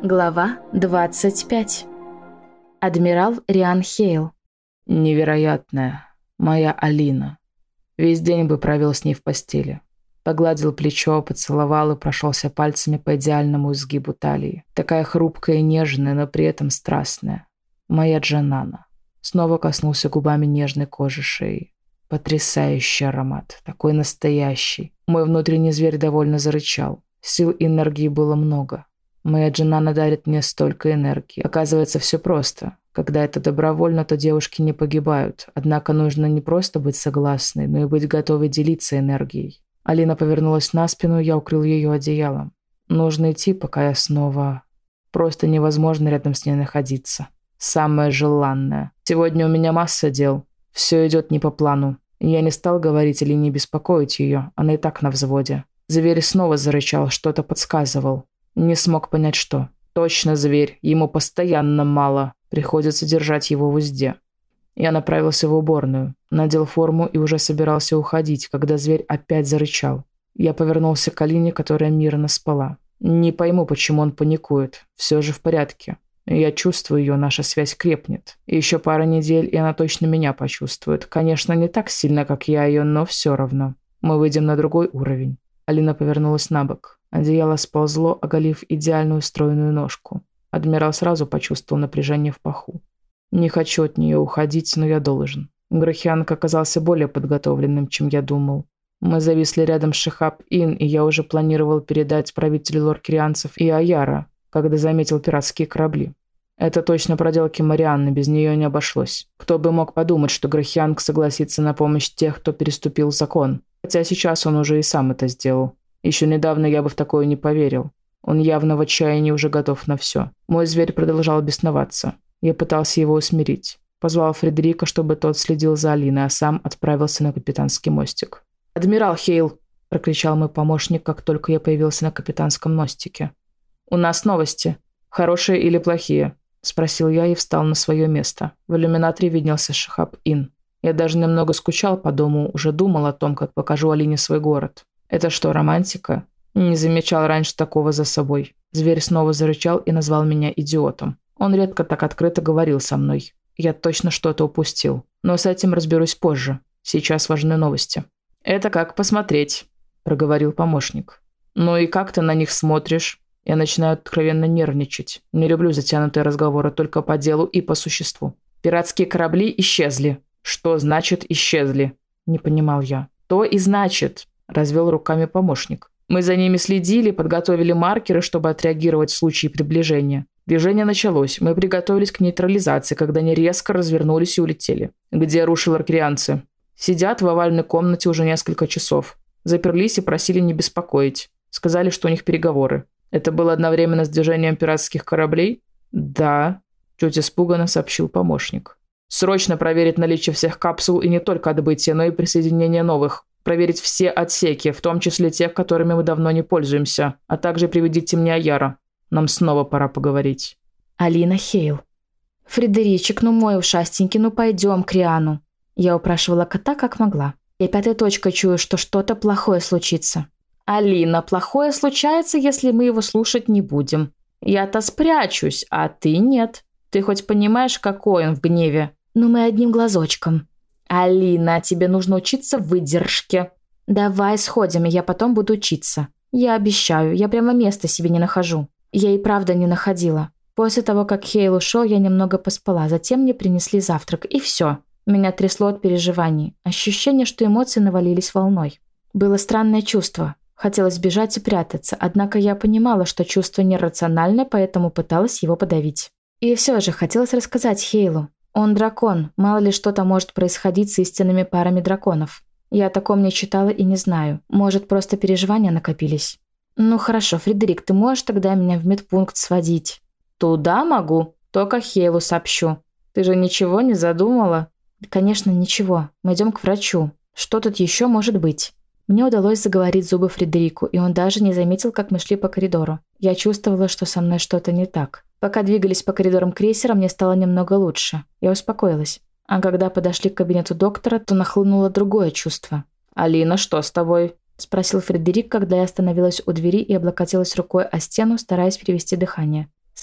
Глава 25. Адмирал Риан Хейл. Невероятная. Моя Алина. Весь день бы провел с ней в постели. Погладил плечо, поцеловал и прошелся пальцами по идеальному изгибу талии. Такая хрупкая и нежная, но при этом страстная. Моя Джанана. Снова коснулся губами нежной кожи шеи. Потрясающий аромат. Такой настоящий. Мой внутренний зверь довольно зарычал. Сил и энергии было много. Моя Джанана дарит мне столько энергии. Оказывается, все просто. Когда это добровольно, то девушки не погибают. Однако нужно не просто быть согласной, но и быть готовой делиться энергией. Алина повернулась на спину, я укрыл ее одеялом. Нужно идти, пока я снова... Просто невозможно рядом с ней находиться. Самое желанное. Сегодня у меня масса дел. Все идет не по плану. Я не стал говорить или не беспокоить ее. Она и так на взводе. Зверь снова зарычал, что-то подсказывал. Не смог понять, что. Точно зверь, ему постоянно мало. Приходится держать его в узде. Я направился в уборную, надел форму и уже собирался уходить, когда зверь опять зарычал. Я повернулся к Алине, которая мирно спала. Не пойму, почему он паникует. Все же в порядке. Я чувствую ее, наша связь крепнет. Еще пара недель, и она точно меня почувствует. Конечно, не так сильно, как я ее, но все равно. Мы выйдем на другой уровень. Алина повернулась на бок. Одеяло сползло, оголив идеальную стройную ножку. Адмирал сразу почувствовал напряжение в паху. Не хочу от нее уходить, но я должен. Грохианг оказался более подготовленным, чем я думал. Мы зависли рядом с Шихаб-Ин, и я уже планировал передать правителю лоркрианцев и Аяра, когда заметил пиратские корабли. Это точно проделки Марианны, без нее не обошлось. Кто бы мог подумать, что Грохианг согласится на помощь тех, кто переступил закон. Хотя сейчас он уже и сам это сделал. Еще недавно я бы в такое не поверил. Он явно в отчаянии уже готов на все. Мой зверь продолжал бесноваться. Я пытался его усмирить. Позвал Фредерика, чтобы тот следил за Алиной, а сам отправился на капитанский мостик. «Адмирал Хейл!» – прокричал мой помощник, как только я появился на капитанском мостике. «У нас новости. Хорошие или плохие?» – спросил я и встал на свое место. В иллюминаторе виднелся Шихаб-Ин. Я даже немного скучал по дому, уже думал о том, как покажу Алине свой город. Это что, романтика? Не замечал раньше такого за собой. Зверь снова зарычал и назвал меня идиотом. Он редко так открыто говорил со мной. Я точно что-то упустил. Но с этим разберусь позже. Сейчас важны новости. «Это как посмотреть», – проговорил помощник. «Ну и как ты на них смотришь?» Я начинаю откровенно нервничать. Не люблю затянутые разговоры, только по делу и по существу. «Пиратские корабли исчезли». «Что значит исчезли?» – не понимал я. «То и значит», – развел руками помощник. «Мы за ними следили, подготовили маркеры, чтобы отреагировать в случае приближения. Движение началось. Мы приготовились к нейтрализации, когда они резко развернулись и улетели. Где рушиларкрианцы? Сидят в овальной комнате уже несколько часов. Заперлись и просили не беспокоить. Сказали, что у них переговоры. Это было одновременно с движением пиратских кораблей?» «Да», – чуть испуганно сообщил помощник. «Срочно проверить наличие всех капсул и не только отбытие, но и присоединение новых. Проверить все отсеки, в том числе тех, которыми мы давно не пользуемся. А также приведите мне Аяра. Нам снова пора поговорить». Алина Хейл. «Фредеричек, ну мой ушастенький, ну пойдем к Риану». Я упрашивала кота как могла. Я пятой точкой чую, что что-то плохое случится. «Алина, плохое случается, если мы его слушать не будем. Я-то спрячусь, а ты нет. Ты хоть понимаешь, какой он в гневе?» «Ну мы одним глазочком». «Алина, тебе нужно учиться выдержке». «Давай сходим, и я потом буду учиться. Я обещаю, я прямо места себе не нахожу». Я и правда не находила. После того, как Хейл ушел, я немного поспала, затем мне принесли завтрак, и все. Меня трясло от переживаний. Ощущение, что эмоции навалились волной. Было странное чувство. Хотелось бежать и прятаться, однако я понимала, что чувство нерациональное, поэтому пыталась его подавить. И все же хотелось рассказать Хейлу. Он дракон, мало ли что-то может происходить с истинными парами драконов. Я о таком не читала и не знаю. Может, просто переживания накопились. «Ну хорошо, Фредерик, ты можешь тогда меня в медпункт сводить?» «Туда могу, только Хейлу сообщу. Ты же ничего не задумала?» «Конечно, ничего. Мы идем к врачу. Что тут еще может быть?» Мне удалось заговорить зубы Фредерику, и он даже не заметил, как мы шли по коридору. Я чувствовала, что со мной что-то не так. Пока двигались по коридорам крейсера, мне стало немного лучше. Я успокоилась. А когда подошли к кабинету доктора, то нахлынуло другое чувство. «Алина, что с тобой?» – спросил Фредерик, когда я остановилась у двери и облокотилась рукой о стену, стараясь перевести дыхание.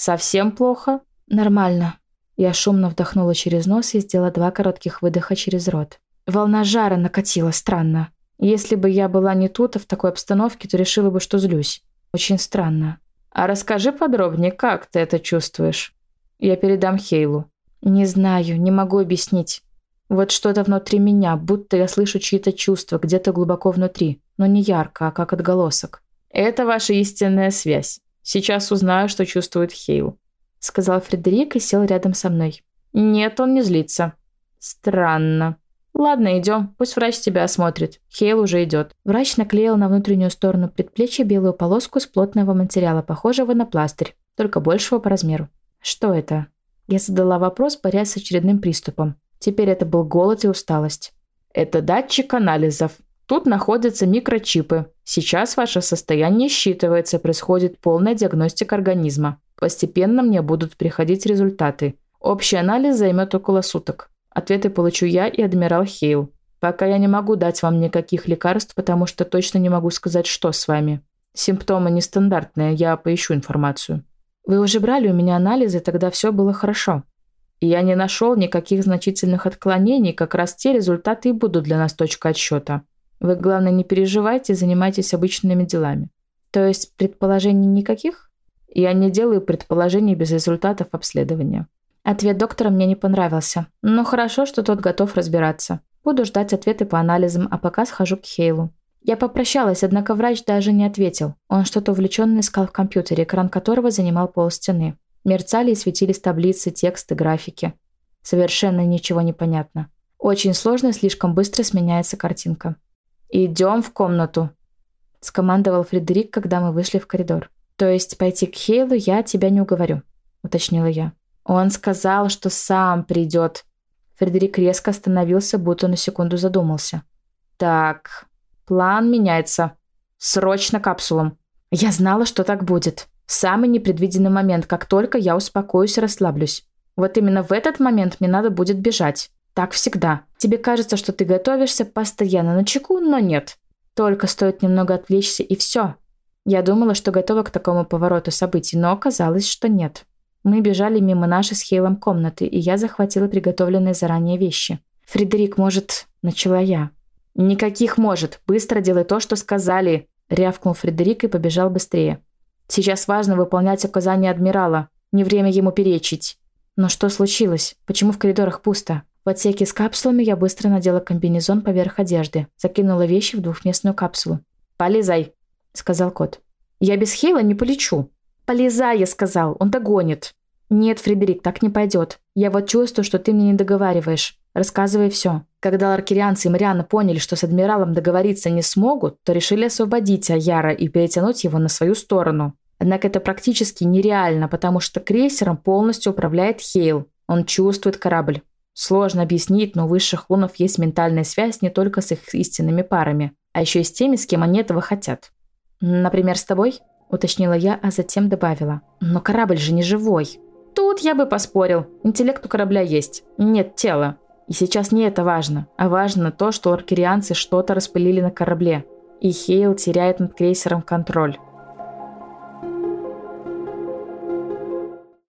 Совсем плохо? Нормально. Я шумно вдохнула через нос и сделала 2 коротких выдоха через рот. Волна жара накатила, странно. Если бы я была не тут, а в такой обстановке, то решила бы, что злюсь. Очень странно. А расскажи подробнее, как ты это чувствуешь? Я передам Хейлу. Не знаю, не могу объяснить. Вот что-то внутри меня, будто я слышу чьи-то чувства где-то глубоко внутри, но не ярко, а как отголосок. Это ваша истинная связь. Сейчас узнаю, что чувствует Хейл, сказал Фредерик и сел рядом со мной. Нет, он не злится. Странно. Ладно, идем, пусть врач тебя осмотрит. Хейл уже идет. Врач наклеил на внутреннюю сторону предплечья белую полоску с плотного материала, похожего на пластырь, только большего по размеру. Что это? Я задала вопрос, борясь с очередным приступом. Теперь это был голод и усталость. Это датчик анализов. Тут находятся микрочипы. Сейчас ваше состояние считывается, происходит полная диагностика организма. Постепенно мне будут приходить результаты. Общий анализ займет около суток. Ответы получу я и адмирал Хейл. Пока я не могу дать вам никаких лекарств, потому что точно не могу сказать, что с вами. Симптомы нестандартные, я поищу информацию. Вы уже брали у меня анализы, тогда все было хорошо. И я не нашел никаких значительных отклонений, как раз те результаты и будут для нас точкой отсчета. Вы, главное, не переживайте, занимайтесь обычными делами. То есть предположений никаких? Я не делаю предположений без результатов обследования. Ответ доктора мне не понравился, но хорошо, что тот готов разбираться. Буду ждать ответы по анализам, а пока схожу к Хейлу. Я попрощалась, однако врач даже не ответил. Он что-то увлеченно искал в компьютере, экран которого занимал полстены. Мерцали и светились таблицы, тексты, графики. Совершенно ничего не понятно. Очень сложно и слишком быстро сменяется картинка. «Идем в комнату», – скомандовал Фредерик, когда мы вышли в коридор. «То есть пойти к Хейлу я тебя не уговорю», – уточнила я. «Он сказал, что сам придет». Фредерик резко остановился, будто на секунду задумался. «Так, план меняется. Срочно капсулам». Я знала, что так будет. Самый непредвиденный момент, как только я успокоюсь и расслаблюсь. Вот именно в этот момент мне надо будет бежать. Так всегда. Тебе кажется, что ты готовишься постоянно начеку, но нет. Только стоит немного отвлечься, и все. Я думала, что готова к такому повороту событий, но оказалось, что нет. Мы бежали мимо нашей с Хейлом комнаты, и я захватила приготовленные заранее вещи. «Фредерик, может...» – начала я. «Никаких может. Быстро делай то, что сказали!» – рявкнул Фредерик и побежал быстрее. «Сейчас важно выполнять указания адмирала. Не время ему перечить». «Но что случилось? Почему в коридорах пусто?» В отсеке с капсулами я быстро надела комбинезон поверх одежды, закинула вещи в двухместную капсулу. «Полезай», – сказал кот. «Я без Хейла не полечу». «Полезай», я сказал, он догонит. «Нет, Фредерик, так не пойдет. Я вот чувствую, что ты мне не договариваешь. Рассказывай все». Когда ларкерианцы и Марианна поняли, что с адмиралом договориться не смогут, то решили освободить Аяра и перетянуть его на свою сторону. Однако это практически нереально, потому что крейсером полностью управляет Хейл. Он чувствует корабль. Сложно объяснить, но у высших лунов есть ментальная связь не только с их истинными парами, а еще и с теми, с кем они этого хотят. «Например, с тобой?» – уточнила я, а затем добавила. «Но корабль же не живой». «Тут я бы поспорил. Интеллект у корабля есть. Нет тела. И сейчас не это важно, а важно то, что ларкерианцы что-то распылили на корабле. И Хейл теряет над крейсером контроль».